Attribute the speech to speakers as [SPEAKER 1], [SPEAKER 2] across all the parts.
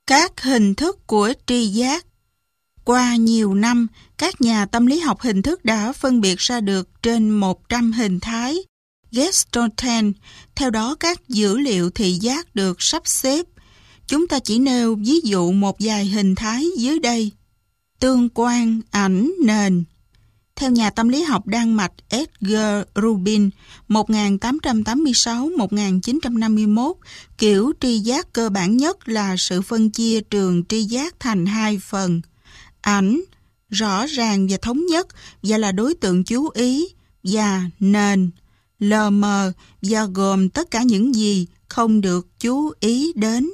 [SPEAKER 1] Các hình thức của tri giác. Qua nhiều năm, các nhà tâm lý học hình thức đã phân biệt ra được trên 100 hình thái Gestalt. Theo đó, các dữ liệu thị giác được sắp xếp. Chúng ta chỉ nêu ví dụ một vài hình thái dưới đây. Tương quan ảnh nền. Theo nhà tâm lý học Đan Mạch Edgar Rubin 1886-1951, kiểu tri giác cơ bản nhất là sự phân chia trường tri giác thành hai phần. Ảnh, rõ ràng và thống nhất và là đối tượng chú ý, và nền, lờ mờ và gồm tất cả những gì không được chú ý đến.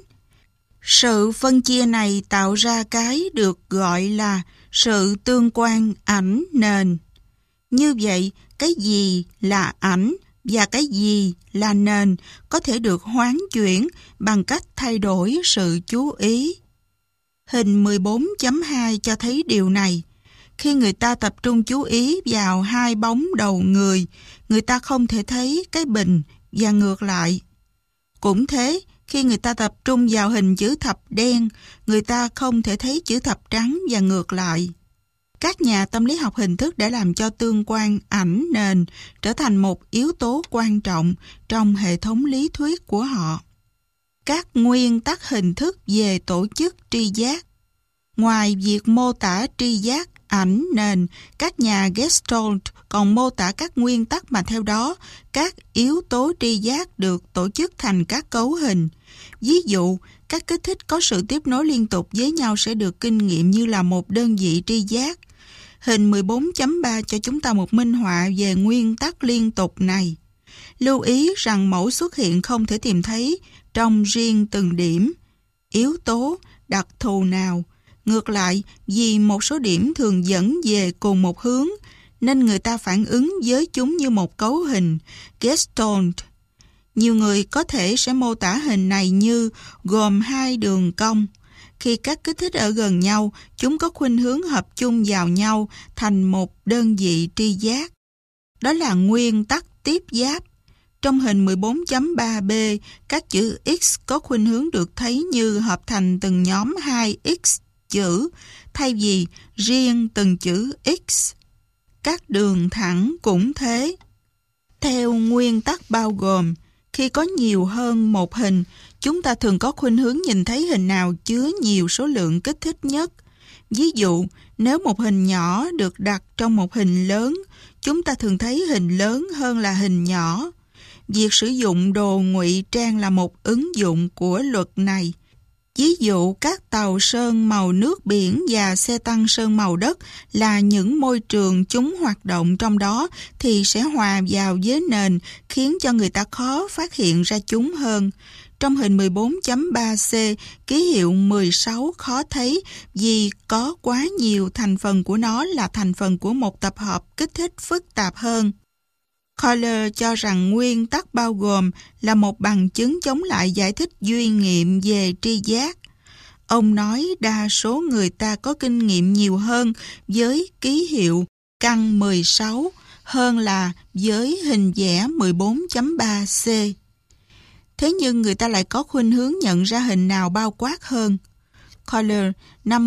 [SPEAKER 1] Sự phân chia này tạo ra cái được gọi là sự tương quan ảnh nền. Như vậy, cái gì là ảnh và cái gì là nền có thể được hoán chuyển bằng cách thay đổi sự chú ý. Hình 14.2 cho thấy điều này. Khi người ta tập trung chú ý vào hai bóng đầu người ta không thể thấy cái bình và ngược lại. Cũng thế, khi người ta tập trung vào hình chữ thập đen, người ta không thể thấy chữ thập trắng và ngược lại. Các nhà tâm lý học hình thức đã làm cho tương quan ảnh nền trở thành một yếu tố quan trọng trong hệ thống lý thuyết của họ. Các nguyên tắc hình thức về tổ chức tri giác. Ngoài việc mô tả tri giác ảnh nền, các nhà Gestalt còn mô tả các nguyên tắc mà theo đó các yếu tố tri giác được tổ chức thành các cấu hình. Ví dụ, các kích thích có sự tiếp nối liên tục với nhau sẽ được kinh nghiệm như là một đơn vị tri giác. Hình 14.3 cho chúng ta một minh họa về nguyên tắc liên tục này. Lưu ý rằng mẫu xuất hiện không thể tìm thấy trong riêng từng điểm, yếu tố, đặc thù nào. Ngược lại, vì một số điểm thường dẫn về cùng một hướng, nên người ta phản ứng với chúng như một cấu hình, Gestalt. Nhiều người có thể sẽ mô tả hình này như gồm hai đường cong. Khi các kích thích ở gần nhau, chúng có khuynh hướng hợp chung vào nhau thành một đơn vị tri giác. Đó là nguyên tắc tiếp giáp. Trong hình 14.3b, các chữ X có khuynh hướng được thấy như hợp thành từng nhóm 2X chữ, thay vì riêng từng chữ X. Các đường thẳng cũng thế. Theo nguyên tắc bao gồm, khi có nhiều hơn một hình, chúng ta thường có khuynh hướng nhìn thấy hình nào chứa nhiều số lượng kích thích nhất. Ví dụ, nếu một hình nhỏ được đặt trong một hình lớn, chúng ta thường thấy hình lớn hơn là hình nhỏ. Việc sử dụng đồ ngụy trang là một ứng dụng của luật này. Ví dụ, các tàu sơn màu nước biển và xe tăng sơn màu đất là những môi trường chúng hoạt động trong đó thì sẽ hòa vào với nền, khiến cho người ta khó phát hiện ra chúng hơn. Trong hình 14.3c, ký hiệu 16 khó thấy vì có quá nhiều thành phần của nó là thành phần của một tập hợp kích thích phức tạp hơn. Kohler cho rằng nguyên tắc bao gồm là một bằng chứng chống lại giải thích duy nghiệm về tri giác. Ông nói đa số người ta có kinh nghiệm nhiều hơn với ký hiệu căn 16 hơn là với hình vẽ 14.3c. Thế nhưng người ta lại có khuynh hướng nhận ra hình nào bao quát hơn. Kohler năm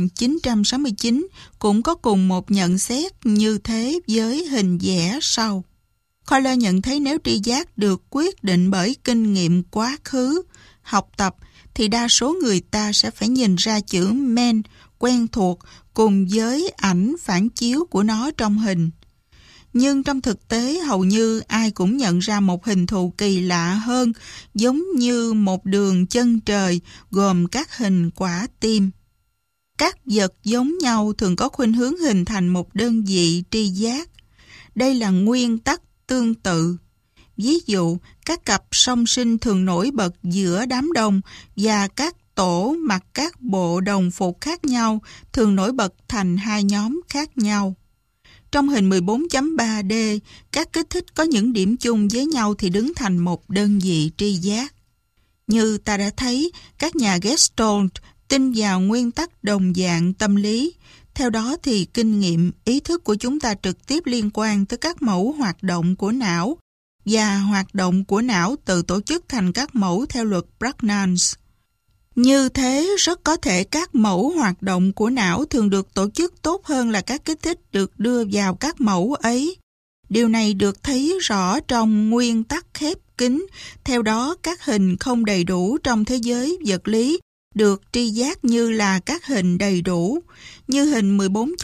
[SPEAKER 1] 1969 cũng có cùng một nhận xét như thế với hình vẽ sau. Kohler nhận thấy nếu tri giác được quyết định bởi kinh nghiệm quá khứ, học tập, thì đa số người ta sẽ phải nhìn ra chữ men quen thuộc cùng với ảnh phản chiếu của nó trong hình. Nhưng trong thực tế hầu như ai cũng nhận ra một hình thù kỳ lạ hơn, giống như một đường chân trời gồm các hình quả tim. Các vật giống nhau thường có khuynh hướng hình thành một đơn vị tri giác. Đây là nguyên tắc tương tự. Ví dụ, các cặp song sinh thường nổi bật giữa đám đông và các tổ mặc các bộ đồng phục khác nhau thường nổi bật thành hai nhóm khác nhau. Trong hình 14.3d, các kích thích có những điểm chung với nhau thì đứng thành một đơn vị tri giác. Như ta đã thấy, các nhà Gestalt tin vào nguyên tắc đồng dạng tâm lý. Theo đó thì kinh nghiệm, ý thức của chúng ta trực tiếp liên quan tới các mẫu hoạt động của não và hoạt động của não tự tổ chức thành các mẫu theo luật Prägnanz. Như thế, rất có thể các mẫu hoạt động của não thường được tổ chức tốt hơn là các kích thích được đưa vào các mẫu ấy. Điều này được thấy rõ trong nguyên tắc khép kín. Theo đó, các hình không đầy đủ trong thế giới vật lý được tri giác như là các hình đầy đủ. Như hình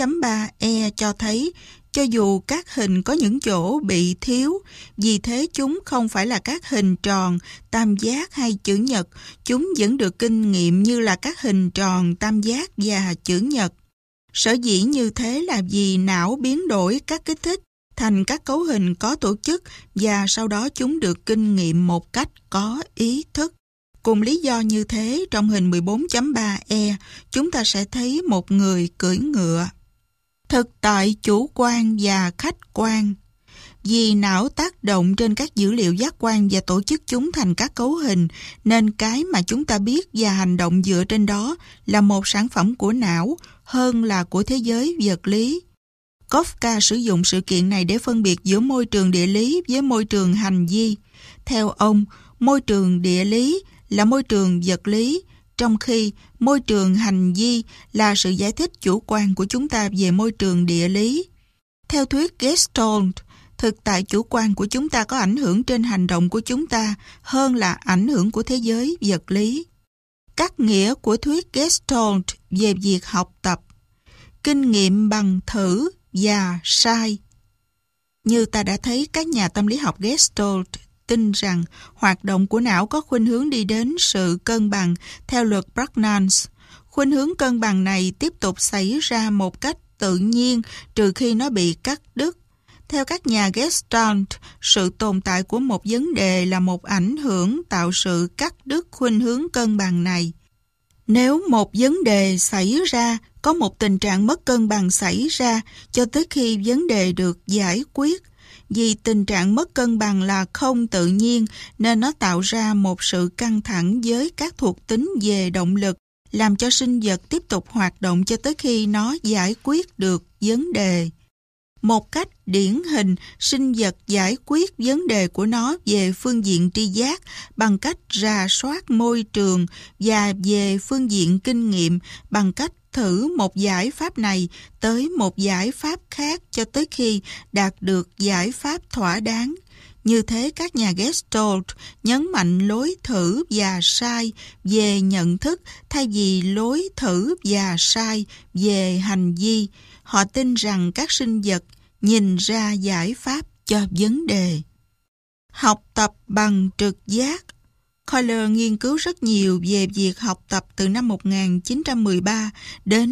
[SPEAKER 1] 14.3e cho thấy, cho dù các hình có những chỗ bị thiếu, vì thế chúng không phải là các hình tròn, tam giác hay chữ nhật, chúng vẫn được kinh nghiệm như là các hình tròn, tam giác và chữ nhật. Sở dĩ như thế là vì não biến đổi các kích thích thành các cấu hình có tổ chức và sau đó chúng được kinh nghiệm một cách có ý thức. Cùng lý do như thế, trong hình 14.3e, chúng ta sẽ thấy một người cưỡi ngựa. Thực tại chủ quan và khách quan. Vì não tác động trên các dữ liệu giác quan và tổ chức chúng thành các cấu hình, nên cái mà chúng ta biết và hành động dựa trên đó là một sản phẩm của não hơn là của thế giới vật lý. Kafka sử dụng sự kiện này để phân biệt giữa môi trường địa lý với môi trường hành vi. Theo ông, môi trường địa lý là môi trường vật lý, trong khi môi trường hành vi là sự giải thích chủ quan của chúng ta về môi trường địa lý. Theo thuyết Gestalt, thực tại chủ quan của chúng ta có ảnh hưởng trên hành động của chúng ta hơn là ảnh hưởng của thế giới vật lý. Các nghĩa của thuyết Gestalt về việc học tập: kinh nghiệm bằng thử và sai. Như ta đã thấy, các nhà tâm lý học Gestalt tin rằng hoạt động của não có khuynh hướng đi đến sự cân bằng theo luật Prägnanz. Khuynh hướng cân bằng này tiếp tục xảy ra một cách tự nhiên trừ khi nó bị cắt đứt. Theo các nhà Gestalt, sự tồn tại của một vấn đề là một ảnh hưởng tạo sự cắt đứt khuynh hướng cân bằng này. Nếu một vấn đề xảy ra, có một tình trạng mất cân bằng xảy ra cho tới khi vấn đề được giải quyết. Vì tình trạng mất cân bằng là không tự nhiên nên nó tạo ra một sự căng thẳng với các thuộc tính về động lực, làm cho sinh vật tiếp tục hoạt động cho tới khi nó giải quyết được vấn đề. Một cách điển hình, sinh vật giải quyết vấn đề của nó về phương diện tri giác bằng cách rà soát môi trường và về phương diện kinh nghiệm bằng cách thử một giải pháp này tới một giải pháp khác cho tới khi đạt được giải pháp thỏa đáng. Như thế, các nhà Gestalt nhấn mạnh lối thử và sai về nhận thức thay vì lối thử và sai về hành vi. Họ tin rằng các sinh vật nhìn ra giải pháp cho vấn đề. Học tập bằng trực giác. Kohler nghiên cứu rất nhiều về việc học tập từ năm 1913 đến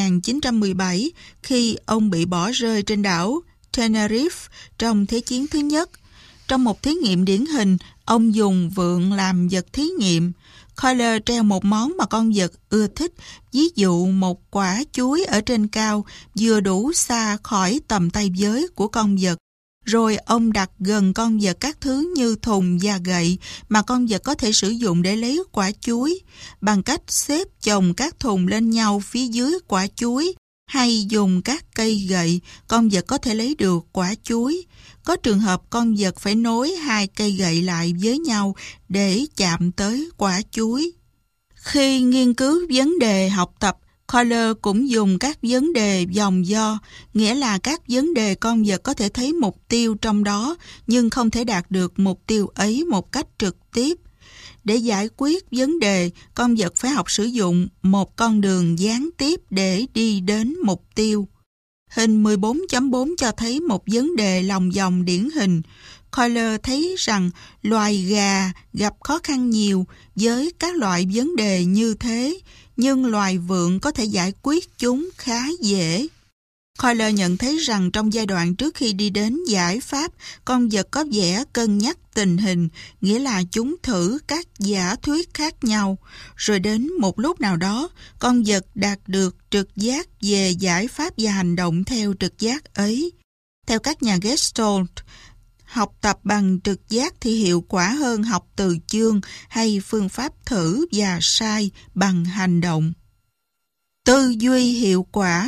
[SPEAKER 1] 1917 khi ông bị bỏ rơi trên đảo Tenerife trong Thế chiến thứ nhất. Trong một thí nghiệm điển hình, ông dùng vượn làm vật thí nghiệm. Kohler treo một món mà con vật ưa thích, ví dụ một quả chuối ở trên cao, vừa đủ xa khỏi tầm tay với của con vật. Rồi ông đặt gần con vật các thứ như thùng và gậy mà con vật có thể sử dụng để lấy quả chuối. Bằng cách xếp chồng các thùng lên nhau phía dưới quả chuối hay dùng các cây gậy, con vật có thể lấy được quả chuối. Có trường hợp con vật phải nối hai cây gậy lại với nhau để chạm tới quả chuối. Khi nghiên cứu vấn đề học tập, Kohler cũng dùng các vấn đề vòng vo, nghĩa là các vấn đề con vật có thể thấy mục tiêu trong đó nhưng không thể đạt được mục tiêu ấy một cách trực tiếp. Để giải quyết vấn đề, con vật phải học sử dụng một con đường gián tiếp để đi đến mục tiêu. Hình 14.4 cho thấy một vấn đề lòng vòng điển hình. Kohler thấy rằng loài gà gặp khó khăn nhiều với các loại vấn đề như thế, nhưng loài vượn có thể giải quyết chúng khá dễ. Kohler nhận thấy rằng trong giai đoạn trước khi đi đến giải pháp, con vật có vẻ cân nhắc tình hình, nghĩa là chúng thử các giả thuyết khác nhau. Rồi đến một lúc nào đó, con vật đạt được trực giác về giải pháp và hành động theo trực giác ấy. Theo các nhà Gestalt, học tập bằng trực giác thì hiệu quả hơn học từ chương hay phương pháp thử và sai bằng hành động. Tư duy hiệu quả.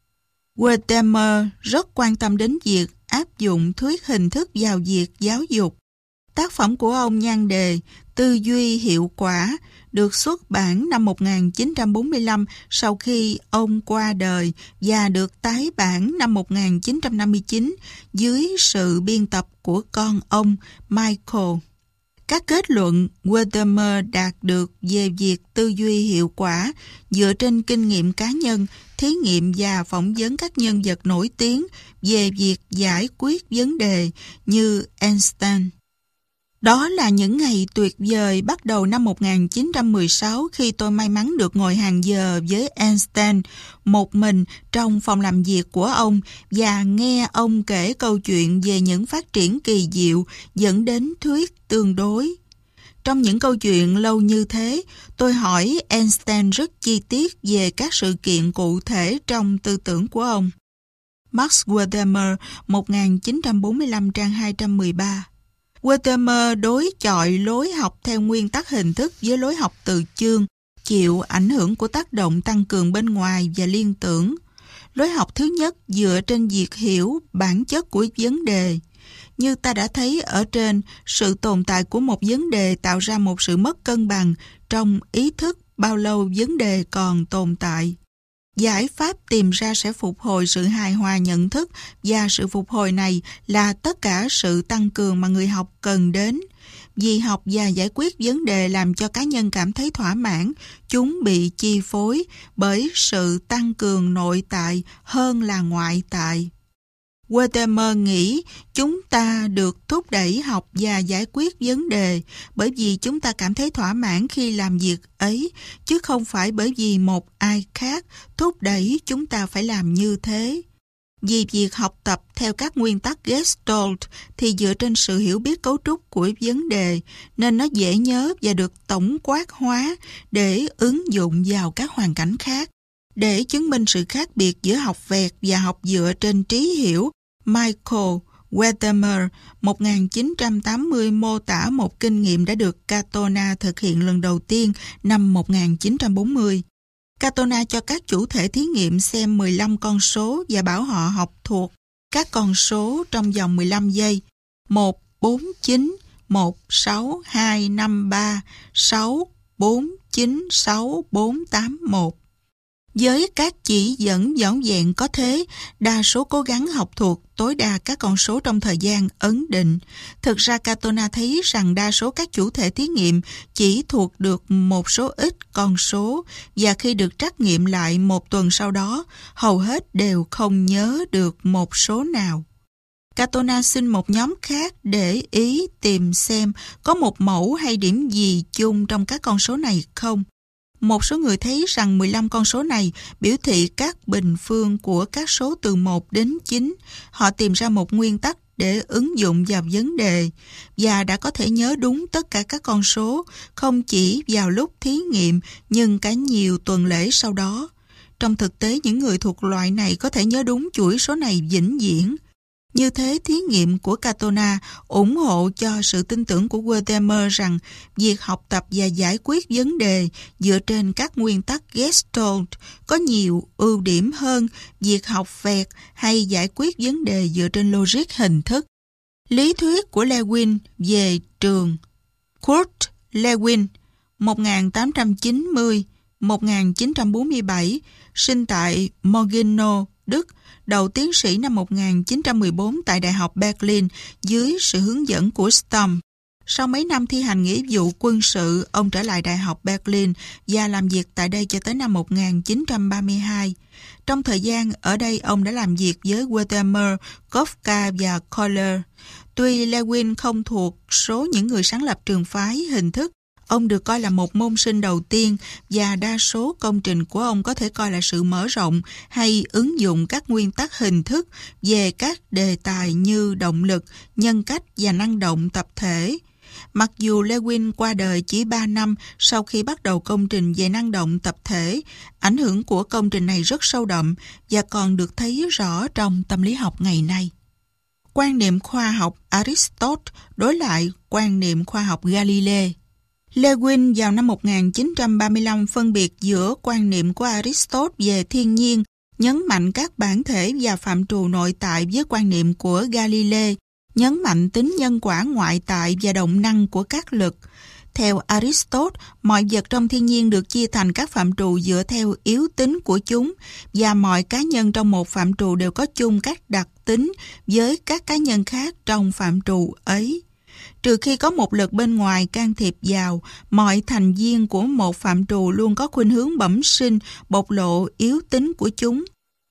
[SPEAKER 1] Wertheimer rất quan tâm đến việc áp dụng thuyết hình thức vào việc giáo dục. Tác phẩm của ông nhan đề Tư duy hiệu quả được xuất bản năm 1945 sau khi ông qua đời và được tái bản năm 1959 dưới sự biên tập của con ông Michael. Các kết luận Wertheimer đạt được về việc tư duy hiệu quả dựa trên kinh nghiệm cá nhân, thí nghiệm và phỏng vấn các nhân vật nổi tiếng về việc giải quyết vấn đề như Einstein. Đó là những ngày tuyệt vời bắt đầu năm 1916 khi tôi may mắn được ngồi hàng giờ với Einstein một mình trong phòng làm việc của ông và nghe ông kể câu chuyện về những phát triển kỳ diệu dẫn đến thuyết tương đối. Trong những câu chuyện lâu như thế, tôi hỏi Einstein rất chi tiết về các sự kiện cụ thể trong tư tưởng của ông. Max Wertheimer, 1945 trang 213. Wertheimer đối chọi lối học theo nguyên tắc hình thức với lối học từ chương, chịu ảnh hưởng của tác động tăng cường bên ngoài và liên tưởng. Lối học thứ nhất dựa trên việc hiểu bản chất của vấn đề. Như ta đã thấy ở trên, sự tồn tại của một vấn đề tạo ra một sự mất cân bằng trong ý thức bao lâu vấn đề còn tồn tại. Giải pháp tìm ra sẽ phục hồi sự hài hòa nhận thức và sự phục hồi này là tất cả sự tăng cường mà người học cần đến. Vì học và giải quyết vấn đề làm cho cá nhân cảm thấy thỏa mãn, chúng bị chi phối bởi sự tăng cường nội tại hơn là ngoại tại. Wertheimer nghĩ chúng ta được thúc đẩy học và giải quyết vấn đề bởi vì chúng ta cảm thấy thỏa mãn khi làm việc ấy, chứ không phải bởi vì một ai khác thúc đẩy chúng ta phải làm như thế. Vì việc học tập theo các nguyên tắc Gestalt thì dựa trên sự hiểu biết cấu trúc của vấn đề, nên nó dễ nhớ và được tổng quát hóa để ứng dụng vào các hoàn cảnh khác. Để chứng minh sự khác biệt giữa học vẹt và học dựa trên trí hiểu, Michael Wertheimer 1980 mô tả một kinh nghiệm đã được Katona thực hiện lần đầu tiên năm 1940. Katona cho các chủ thể thí nghiệm xem 15 con số và bảo họ học thuộc các con số trong vòng 15 giây. 1, 4, 9, 1, 6, 2, 5, 3, 6, 4, 9, 6, 4, 8, 1. Với các chỉ dẫn vỏn vẹn có thế, đa số cố gắng học thuộc tối đa các con số trong thời gian ấn định. Thực ra Katona thấy rằng đa số các chủ thể thí nghiệm chỉ thuộc được một số ít con số và khi được trắc nghiệm lại một tuần sau đó, hầu hết đều không nhớ được một số nào. Katona xin một nhóm khác để ý tìm xem có một mẫu hay điểm gì chung trong các con số này không. Một số người thấy rằng 15 con số này biểu thị các bình phương của các số từ 1 đến 9. Họ tìm ra một nguyên tắc để ứng dụng vào vấn đề và đã có thể nhớ đúng tất cả các con số, không chỉ vào lúc thí nghiệm nhưng cả nhiều tuần lễ sau đó. Trong thực tế, những người thuộc loại này có thể nhớ đúng chuỗi số này vĩnh viễn. Như thế, thí nghiệm của Katona ủng hộ cho sự tin tưởng của Wertheimer rằng việc học tập và giải quyết vấn đề dựa trên các nguyên tắc Gestalt có nhiều ưu điểm hơn việc học vẹt hay giải quyết vấn đề dựa trên logic hình thức. Lý thuyết của Lewin về trường. Kurt Lewin, 1890-1947, sinh tại Morgino, Đức, đầu tiến sĩ năm 1914 tại Đại học Berlin dưới sự hướng dẫn của Stumpf. Sau mấy năm thi hành nghĩa vụ quân sự, ông trở lại Đại học Berlin và làm việc tại đây cho tới năm 1932. Trong thời gian ở đây, ông đã làm việc với Wertheimer, Kafka và Kohler. Tuy Lewin không thuộc số những người sáng lập trường phái hình thức, ông được coi là một môn sinh đầu tiên và đa số công trình của ông có thể coi là sự mở rộng hay ứng dụng các nguyên tắc hình thức về các đề tài như động lực, nhân cách và năng động tập thể. Mặc dù Lewin qua đời chỉ 3 năm sau khi bắt đầu công trình về năng động tập thể, ảnh hưởng của công trình này rất sâu đậm và còn được thấy rõ trong tâm lý học ngày nay. Quan niệm khoa học Aristotle đối lại quan niệm khoa học Galilei. Lewin vào năm 1935 phân biệt giữa quan niệm của Aristotle về thiên nhiên, nhấn mạnh các bản thể và phạm trù nội tại với quan niệm của Galilei, nhấn mạnh tính nhân quả ngoại tại và động năng của các lực. Theo Aristotle, mọi vật trong thiên nhiên được chia thành các phạm trù dựa theo yếu tính của chúng, và mọi cá nhân trong một phạm trù đều có chung các đặc tính với các cá nhân khác trong phạm trù ấy. Trừ khi có một lực bên ngoài can thiệp vào, mọi thành viên của một phạm trù luôn có khuynh hướng bẩm sinh bộc lộ yếu tính của chúng.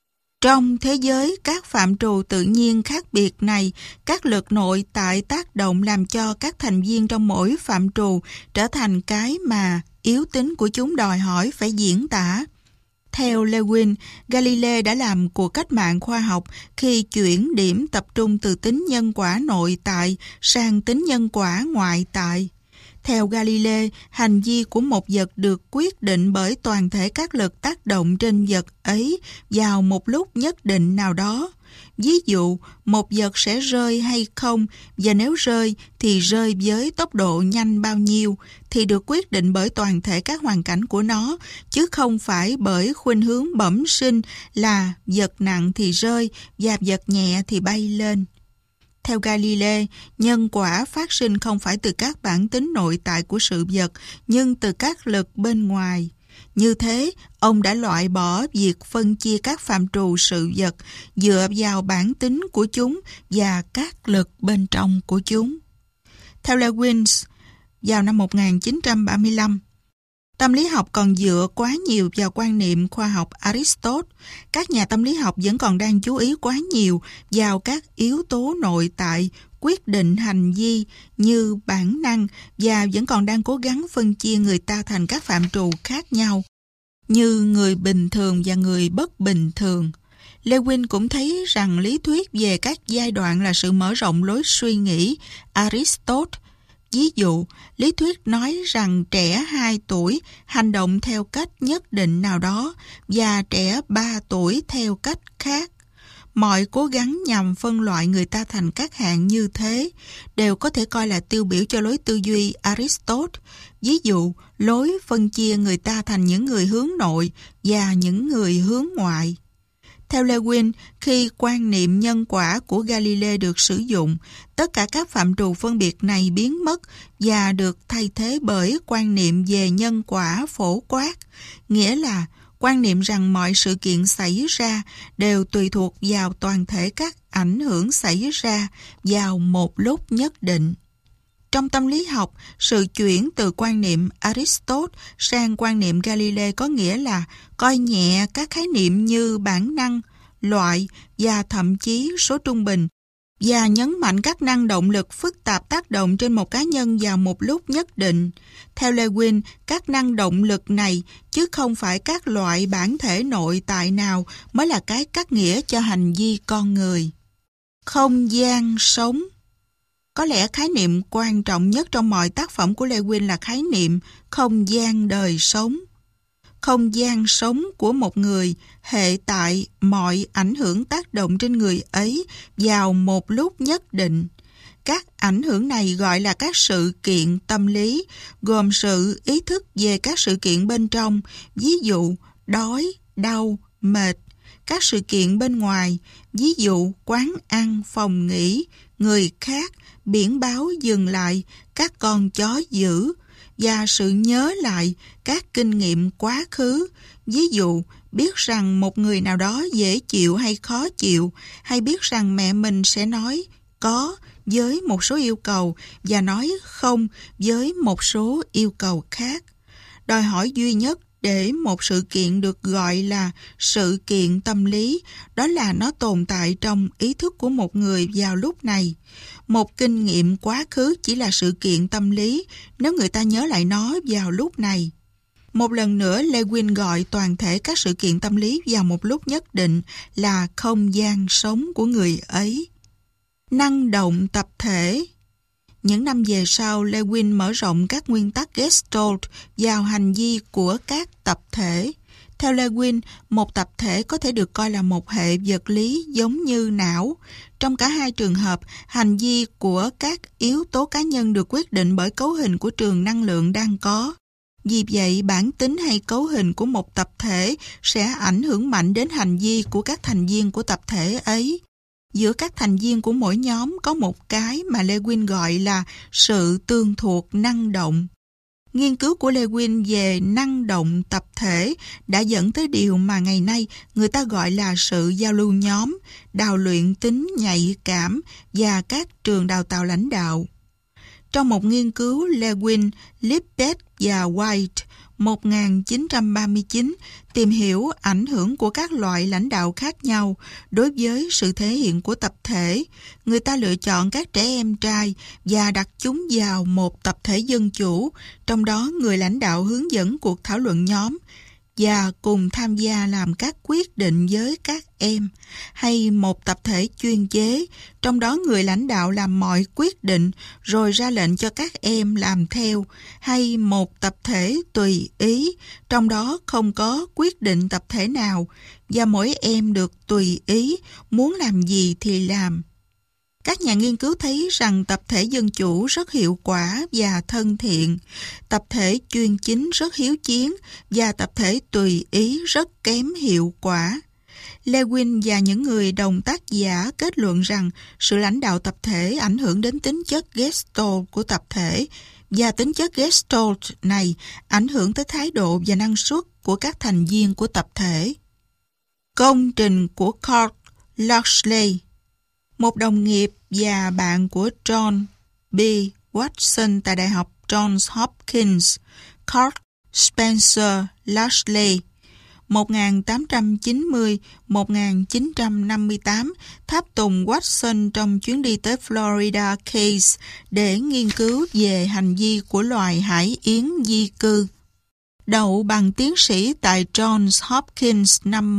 [SPEAKER 1] Trong thế giới các phạm trù tự nhiên khác biệt này, các lực nội tại tác động làm cho các thành viên trong mỗi phạm trù trở thành cái mà yếu tính của chúng đòi hỏi phải diễn tả. Theo Lewin, Galilei đã làm cuộc cách mạng khoa học khi chuyển điểm tập trung từ tính nhân quả nội tại sang tính nhân quả ngoại tại. Theo Galilei, hành vi của một vật được quyết định bởi toàn thể các lực tác động trên vật ấy vào một lúc nhất định nào đó. Ví dụ, một vật sẽ rơi hay không, và nếu rơi thì rơi với tốc độ nhanh bao nhiêu, thì được quyết định bởi toàn thể các hoàn cảnh của nó, chứ không phải bởi khuynh hướng bẩm sinh là vật nặng thì rơi và vật nhẹ thì bay lên. Theo Galilei, nhân quả phát sinh không phải từ các bản tính nội tại của sự vật, nhưng từ các lực bên ngoài. Như thế, ông đã loại bỏ việc phân chia các phạm trù sự vật dựa vào bản tính của chúng và các lực bên trong của chúng. Theo Lewin, vào năm 1935, tâm lý học còn dựa quá nhiều vào quan niệm khoa học Aristotle. Các nhà tâm lý học vẫn còn đang chú ý quá nhiều vào các yếu tố nội tại quyết định hành vi như bản năng và vẫn còn đang cố gắng phân chia người ta thành các phạm trù khác nhau như người bình thường và người bất bình thường. Lewin cũng thấy rằng lý thuyết về các giai đoạn là sự mở rộng lối suy nghĩ Aristotle. Ví dụ, lý thuyết nói rằng trẻ 2 tuổi hành động theo cách nhất định nào đó và trẻ 3 tuổi theo cách khác. Mọi cố gắng nhằm phân loại người ta thành các hạng như thế đều có thể coi là tiêu biểu cho lối tư duy Aristotle. Ví dụ, lối phân chia người ta thành những người hướng nội và những người hướng ngoại. Theo Lewin, khi quan niệm nhân quả của Galilei được sử dụng, tất cả các phạm trù phân biệt này biến mất và được thay thế bởi quan niệm về nhân quả phổ quát, nghĩa là quan niệm rằng mọi sự kiện xảy ra đều tùy thuộc vào toàn thể các ảnh hưởng xảy ra vào một lúc nhất định. Trong tâm lý học, sự chuyển từ quan niệm Aristotle sang quan niệm Galilei có nghĩa là coi nhẹ các khái niệm như bản năng, loại và thậm chí số trung bình, và nhấn mạnh các năng động lực phức tạp tác động trên một cá nhân vào một lúc nhất định. Theo Lewin, các năng động lực này, chứ không phải các loại bản thể nội tại nào, mới là cái cắt nghĩa cho hành vi con người. Không gian sống. Có lẽ khái niệm quan trọng nhất trong mọi tác phẩm của Lewin là khái niệm không gian đời sống. Không gian sống của một người hệ tại mọi ảnh hưởng tác động trên người ấy vào một lúc nhất định. Các ảnh hưởng này gọi là các sự kiện tâm lý, gồm sự ý thức về các sự kiện bên trong, ví dụ đói, đau, mệt. Các sự kiện bên ngoài, ví dụ quán ăn, phòng nghỉ, người khác, biển báo dừng lại, các con chó dữ, và sự nhớ lại các kinh nghiệm quá khứ, ví dụ biết rằng một người nào đó dễ chịu hay khó chịu, hay biết rằng mẹ mình sẽ nói có với một số yêu cầu và nói không với một số yêu cầu khác. Đòi hỏi duy nhất để một sự kiện được gọi là sự kiện tâm lý, đó là nó tồn tại trong ý thức của một người vào lúc này. Một kinh nghiệm quá khứ chỉ là sự kiện tâm lý nếu người ta nhớ lại nó vào lúc này. Một lần nữa, Lewin gọi toàn thể các sự kiện tâm lý vào một lúc nhất định là không gian sống của người ấy. Năng động tập thể. Những năm về sau, Lewin mở rộng các nguyên tắc Gestalt vào hành vi của các tập thể. Theo Lewin, một tập thể có thể được coi là một hệ vật lý giống như não. Trong cả hai trường hợp, hành vi của các yếu tố cá nhân được quyết định bởi cấu hình của trường năng lượng đang có. Vì vậy, bản tính hay cấu hình của một tập thể sẽ ảnh hưởng mạnh đến hành vi của các thành viên của tập thể ấy. Giữa các thành viên của mỗi nhóm có một cái mà Lewin gọi là sự tương thuộc năng động. Nghiên cứu của Lewin về năng động tập thể đã dẫn tới điều mà ngày nay người ta gọi là sự giao lưu nhóm, đào luyện tính nhạy cảm và các trường đào tạo lãnh đạo. Trong một nghiên cứu, Lewin, Lipset và White 1939 tìm hiểu ảnh hưởng của các loại lãnh đạo khác nhau đối với sự thể hiện của tập thể. Người ta lựa chọn các trẻ em trai và đặt chúng vào một tập thể dân chủ, trong đó người lãnh đạo hướng dẫn cuộc thảo luận nhóm và cùng tham gia làm các quyết định với các em, hay một tập thể chuyên chế, trong đó người lãnh đạo làm mọi quyết định rồi ra lệnh cho các em làm theo, hay một tập thể tùy ý, trong đó không có quyết định tập thể nào và mỗi em được tùy ý, muốn làm gì thì làm. Các nhà nghiên cứu thấy rằng tập thể dân chủ rất hiệu quả và thân thiện, tập thể chuyên chính rất hiếu chiến và tập thể tùy ý rất kém hiệu quả. Lewin và những người đồng tác giả kết luận rằng sự lãnh đạo tập thể ảnh hưởng đến tính chất Gestalt của tập thể, và tính chất Gestalt này ảnh hưởng tới thái độ và năng suất của các thành viên của tập thể. Công trình của Carl Lashley, một đồng nghiệp và bạn của John B. Watson tại Đại học Johns Hopkins, Carl Spencer Lashley, 1890-1958, tháp tùng Watson trong chuyến đi tới Florida Keys để nghiên cứu về hành vi của loài hải yến di cư. Đậu bằng tiến sĩ tại Johns Hopkins năm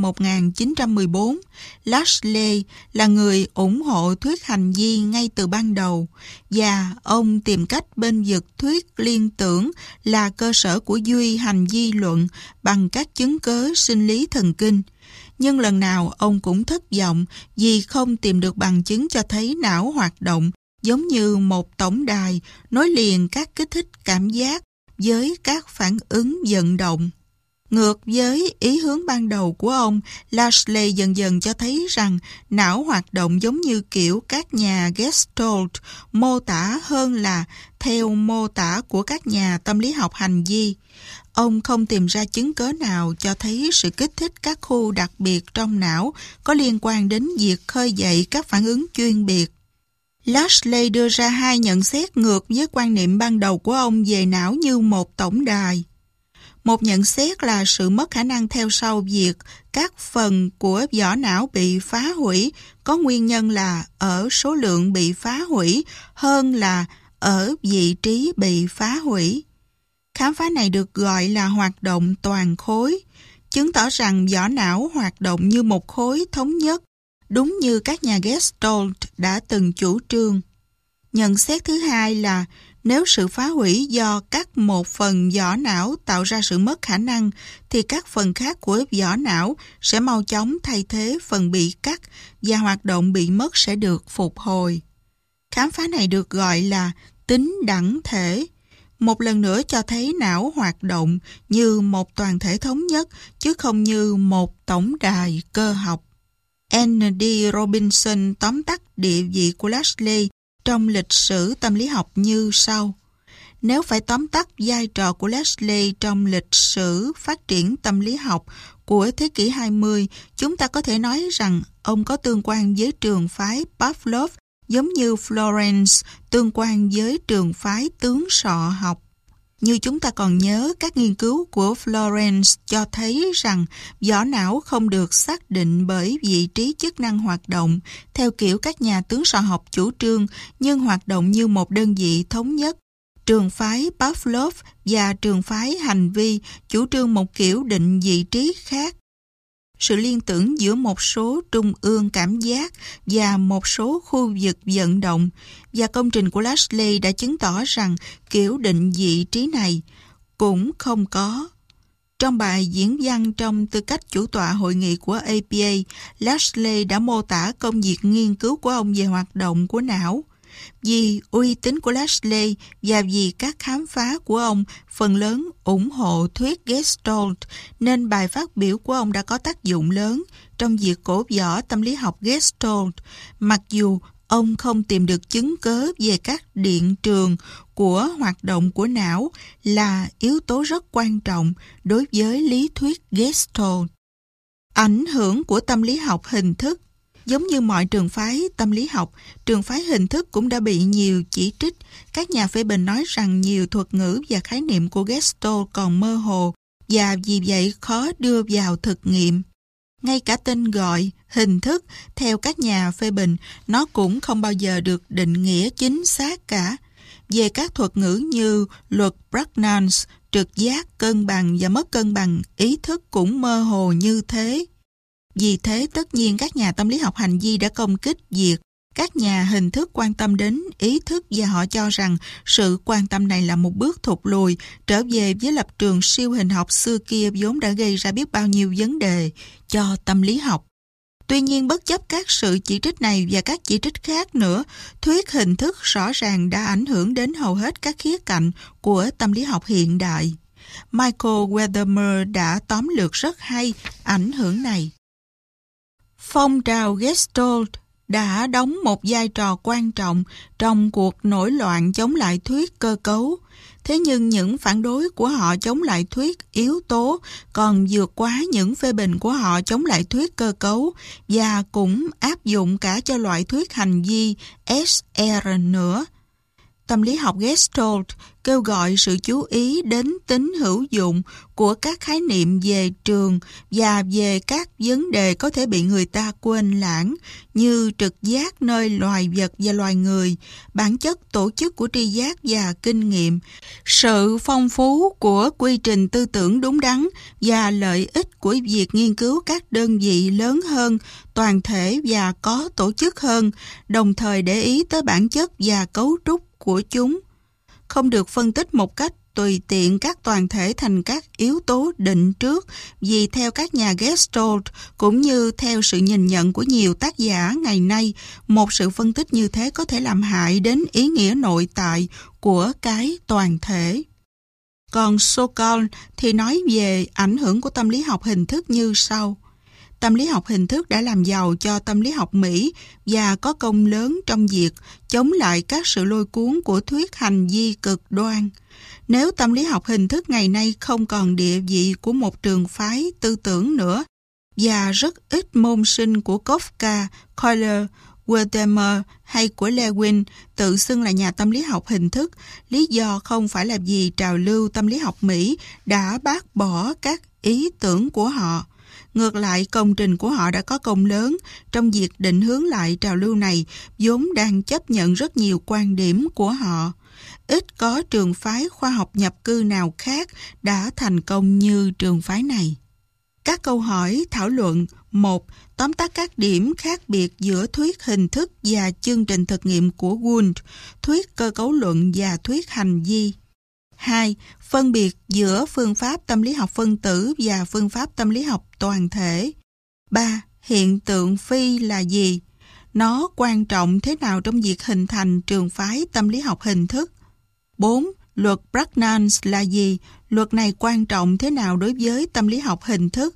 [SPEAKER 1] 1914, Lashley là người ủng hộ thuyết hành vi ngay từ ban đầu, và ông tìm cách bênh vực thuyết liên tưởng là cơ sở của duy hành vi luận bằng các chứng cớ sinh lý thần kinh. Nhưng lần nào ông cũng thất vọng vì không tìm được bằng chứng cho thấy não hoạt động giống như một tổng đài nối liền các kích thích cảm giác với các phản ứng vận động. Ngược với ý hướng ban đầu của ông, Lashley dần dần cho thấy rằng não hoạt động giống như kiểu các nhà Gestalt mô tả hơn là theo mô tả của các nhà tâm lý học hành vi. Ông không tìm ra chứng cớ nào cho thấy sự kích thích các khu đặc biệt trong não có liên quan đến việc khơi dậy các phản ứng chuyên biệt. Lashley đưa ra hai nhận xét ngược với quan niệm ban đầu của ông về não như một tổng đài. Một nhận xét là sự mất khả năng theo sau việc các phần của vỏ não bị phá hủy có nguyên nhân là ở số lượng bị phá hủy hơn là ở vị trí bị phá hủy. Khám phá này được gọi là hoạt động toàn khối, chứng tỏ rằng vỏ não hoạt động như một khối thống nhất, đúng như các nhà Gestalt đã từng chủ trương. Nhận xét thứ hai là nếu sự phá hủy do cắt một phần vỏ não tạo ra sự mất khả năng, thì các phần khác của vỏ não sẽ mau chóng thay thế phần bị cắt và hoạt động bị mất sẽ được phục hồi. Khám phá này được gọi là tính đẳng thể. Một lần nữa cho thấy não hoạt động như một toàn thể thống nhất, chứ không như một tổng đài cơ học. N.D. Robinson tóm tắt địa vị của Lashley trong lịch sử tâm lý học như sau. Nếu phải tóm tắt vai trò của Lashley trong lịch sử phát triển tâm lý học của thế kỷ 20, chúng ta có thể nói rằng ông có tương quan với trường phái Pavlov giống như Florence tương quan với trường phái tướng sọ học. Như chúng ta còn nhớ, các nghiên cứu của Florence cho thấy rằng vỏ não không được xác định bởi vị trí chức năng hoạt động theo kiểu các nhà tướng sọ học chủ trương, nhưng hoạt động như một đơn vị thống nhất. Trường phái Pavlov và trường phái hành vi chủ trương một kiểu định vị trí khác. Sự liên tưởng giữa một số trung ương cảm giác và một số khu vực vận động, và công trình của Lashley đã chứng tỏ rằng kiểu định vị trí này cũng không có. Trong bài diễn văn trong tư cách chủ tọa hội nghị của APA, Lashley đã mô tả công việc nghiên cứu của ông về hoạt động của não. Vì uy tín của Lashley và vì các khám phá của ông phần lớn ủng hộ thuyết Gestalt, nên bài phát biểu của ông đã có tác dụng lớn trong việc cổ võ tâm lý học Gestalt, mặc dù ông không tìm được chứng cớ về các điện trường của hoạt động của não là yếu tố rất quan trọng đối với lý thuyết Gestalt. Ảnh hưởng của tâm lý học hình thức. Giống như mọi trường phái tâm lý học, trường phái hình thức cũng đã bị nhiều chỉ trích. Các nhà phê bình nói rằng nhiều thuật ngữ và khái niệm của Gestalt còn mơ hồ và vì vậy khó đưa vào thực nghiệm. Ngay cả tên gọi, hình thức, theo các nhà phê bình, nó cũng không bao giờ được định nghĩa chính xác cả. Về các thuật ngữ như luật Prägnanz, trực giác, cân bằng và mất cân bằng, ý thức cũng mơ hồ như thế. Vì thế, tất nhiên các nhà tâm lý học hành vi đã công kích việc các nhà hình thức quan tâm đến ý thức và họ cho rằng sự quan tâm này là một bước thụt lùi trở về với lập trường siêu hình học xưa kia vốn đã gây ra biết bao nhiêu vấn đề cho tâm lý học. Tuy nhiên, bất chấp các sự chỉ trích này và các chỉ trích khác nữa, thuyết hình thức rõ ràng đã ảnh hưởng đến hầu hết các khía cạnh của tâm lý học hiện đại. Michael Wertheimer đã tóm lược rất hay ảnh hưởng này. Phong trào Gestalt đã đóng một vai trò quan trọng trong cuộc nổi loạn chống lại thuyết cơ cấu. Thế nhưng những phản đối của họ chống lại thuyết yếu tố còn vượt quá những phê bình của họ chống lại thuyết cơ cấu và cũng áp dụng cả cho loại thuyết hành vi SR nữa. Tâm lý học Gestalt kêu gọi sự chú ý đến tính hữu dụng của các khái niệm về trường và về các vấn đề có thể bị người ta quên lãng như trực giác nơi loài vật và loài người, bản chất tổ chức của tri giác và kinh nghiệm, sự phong phú của quy trình tư tưởng đúng đắn và lợi ích của việc nghiên cứu các đơn vị lớn hơn, toàn thể và có tổ chức hơn, đồng thời để ý tới bản chất và cấu trúc của chúng. Không được phân tích một cách tùy tiện các toàn thể thành các yếu tố định trước, vì theo các nhà Gestalt cũng như theo sự nhìn nhận của nhiều tác giả ngày nay, một sự phân tích như thế có thể làm hại đến ý nghĩa nội tại của cái toàn thể. Còn Sokal thì nói về ảnh hưởng của tâm lý học hình thức như sau. Tâm lý học hình thức đã làm giàu cho tâm lý học Mỹ và có công lớn trong việc chống lại các sự lôi cuốn của thuyết hành vi cực đoan. Nếu tâm lý học hình thức ngày nay không còn địa vị của một trường phái tư tưởng nữa, và rất ít môn sinh của Kafka, Euler, Wertheimer hay của Lewin tự xưng là nhà tâm lý học hình thức, lý do không phải là vì trào lưu tâm lý học Mỹ đã bác bỏ các ý tưởng của họ. Ngược lại, công trình của họ đã có công lớn trong việc định hướng lại trào lưu này, vốn đang chấp nhận rất nhiều quan điểm của họ. Ít có trường phái khoa học nhập cư nào khác đã thành công như trường phái này. Các câu hỏi thảo luận. 1. Tóm tắt các điểm khác biệt giữa thuyết hình thức và chương trình thực nghiệm của Wundt, thuyết cơ cấu luận và thuyết hành vi. 2. Phân biệt giữa phương pháp tâm lý học phân tử và phương pháp tâm lý học toàn thể. 3. Hiện tượng phi là gì? Nó quan trọng thế nào trong việc hình thành trường phái tâm lý học hình thức? 4. Luật Prägnanz là gì? Luật này quan trọng thế nào đối với tâm lý học hình thức?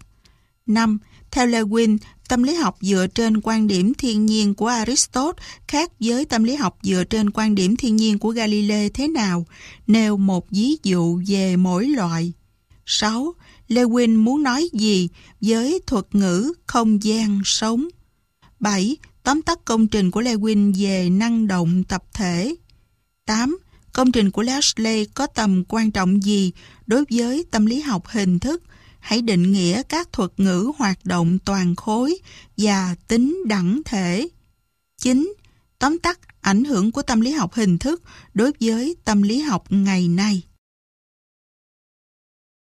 [SPEAKER 1] 5. Theo Lewin, tâm lý học dựa trên quan điểm thiên nhiên của Aristotle khác với tâm lý học dựa trên quan điểm thiên nhiên của Galilei thế nào? Nêu một ví dụ về mỗi loại. 6. Lewin muốn nói gì với thuật ngữ không gian sống? 7. Tóm tắt công trình của Lewin về năng động tập thể. 8. Công trình của Lashley có tầm quan trọng gì đối với tâm lý học hình thức? Hãy định nghĩa các thuật ngữ hoạt động toàn khối và tính đẳng thể. 9. Tóm tắt ảnh hưởng của tâm lý học hình thức đối với tâm lý học ngày nay.